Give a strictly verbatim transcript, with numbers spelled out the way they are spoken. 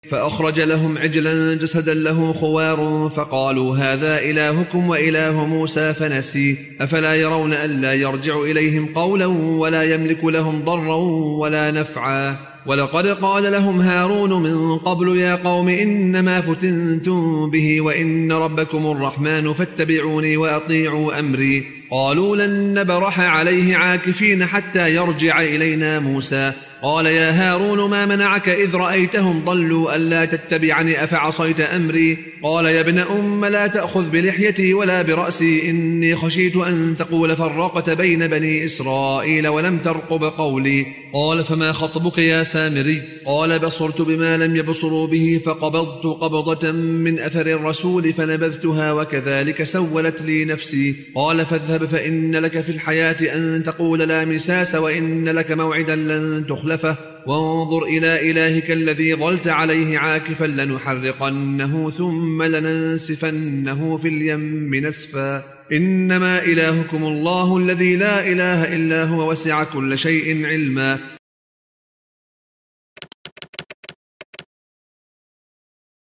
فأخرج لهم عجلا جسدا له خوار فقالوا هذا إلهكم وإله موسى فنسي أفلا يرون ألا يرجع إليهم قولا ولا يملك لهم ضرا ولا نفعا ولقد قال لهم هارون من قبل يا قوم إنما فتنتم به وإن ربكم الرحمن فاتبعوني وأطيعوا أمري قالوا لن نبرح عليه عاكفين حتى يرجع إلينا موسى قال يا هارون ما منعك إذ رأيتهم ضلوا ألا تتبعني أفعصيت أمري قال يا ابن أم لا تأخذ بلحيتي ولا برأسي إني خشيت أن تقول فرقت بين بني إسرائيل ولم ترقب قولي قال فما خطبك يا سامري قال بصرت بما لم يبصروا به فقبضت قبضة من أثر الرسول فنبذتها وكذلك سولت لي نفسي قال فاذهب فإن لك في الحياة أن تقول لا مساس وإن لك موعدا لن تخلفه وانظر إلى إلهك الذي ظلت عليه عاكفا لنحرقنه ثم لننسفنه في اليم نسفا إنما إلهكم الله الذي لا إله إلا هو وسع كل شيء علما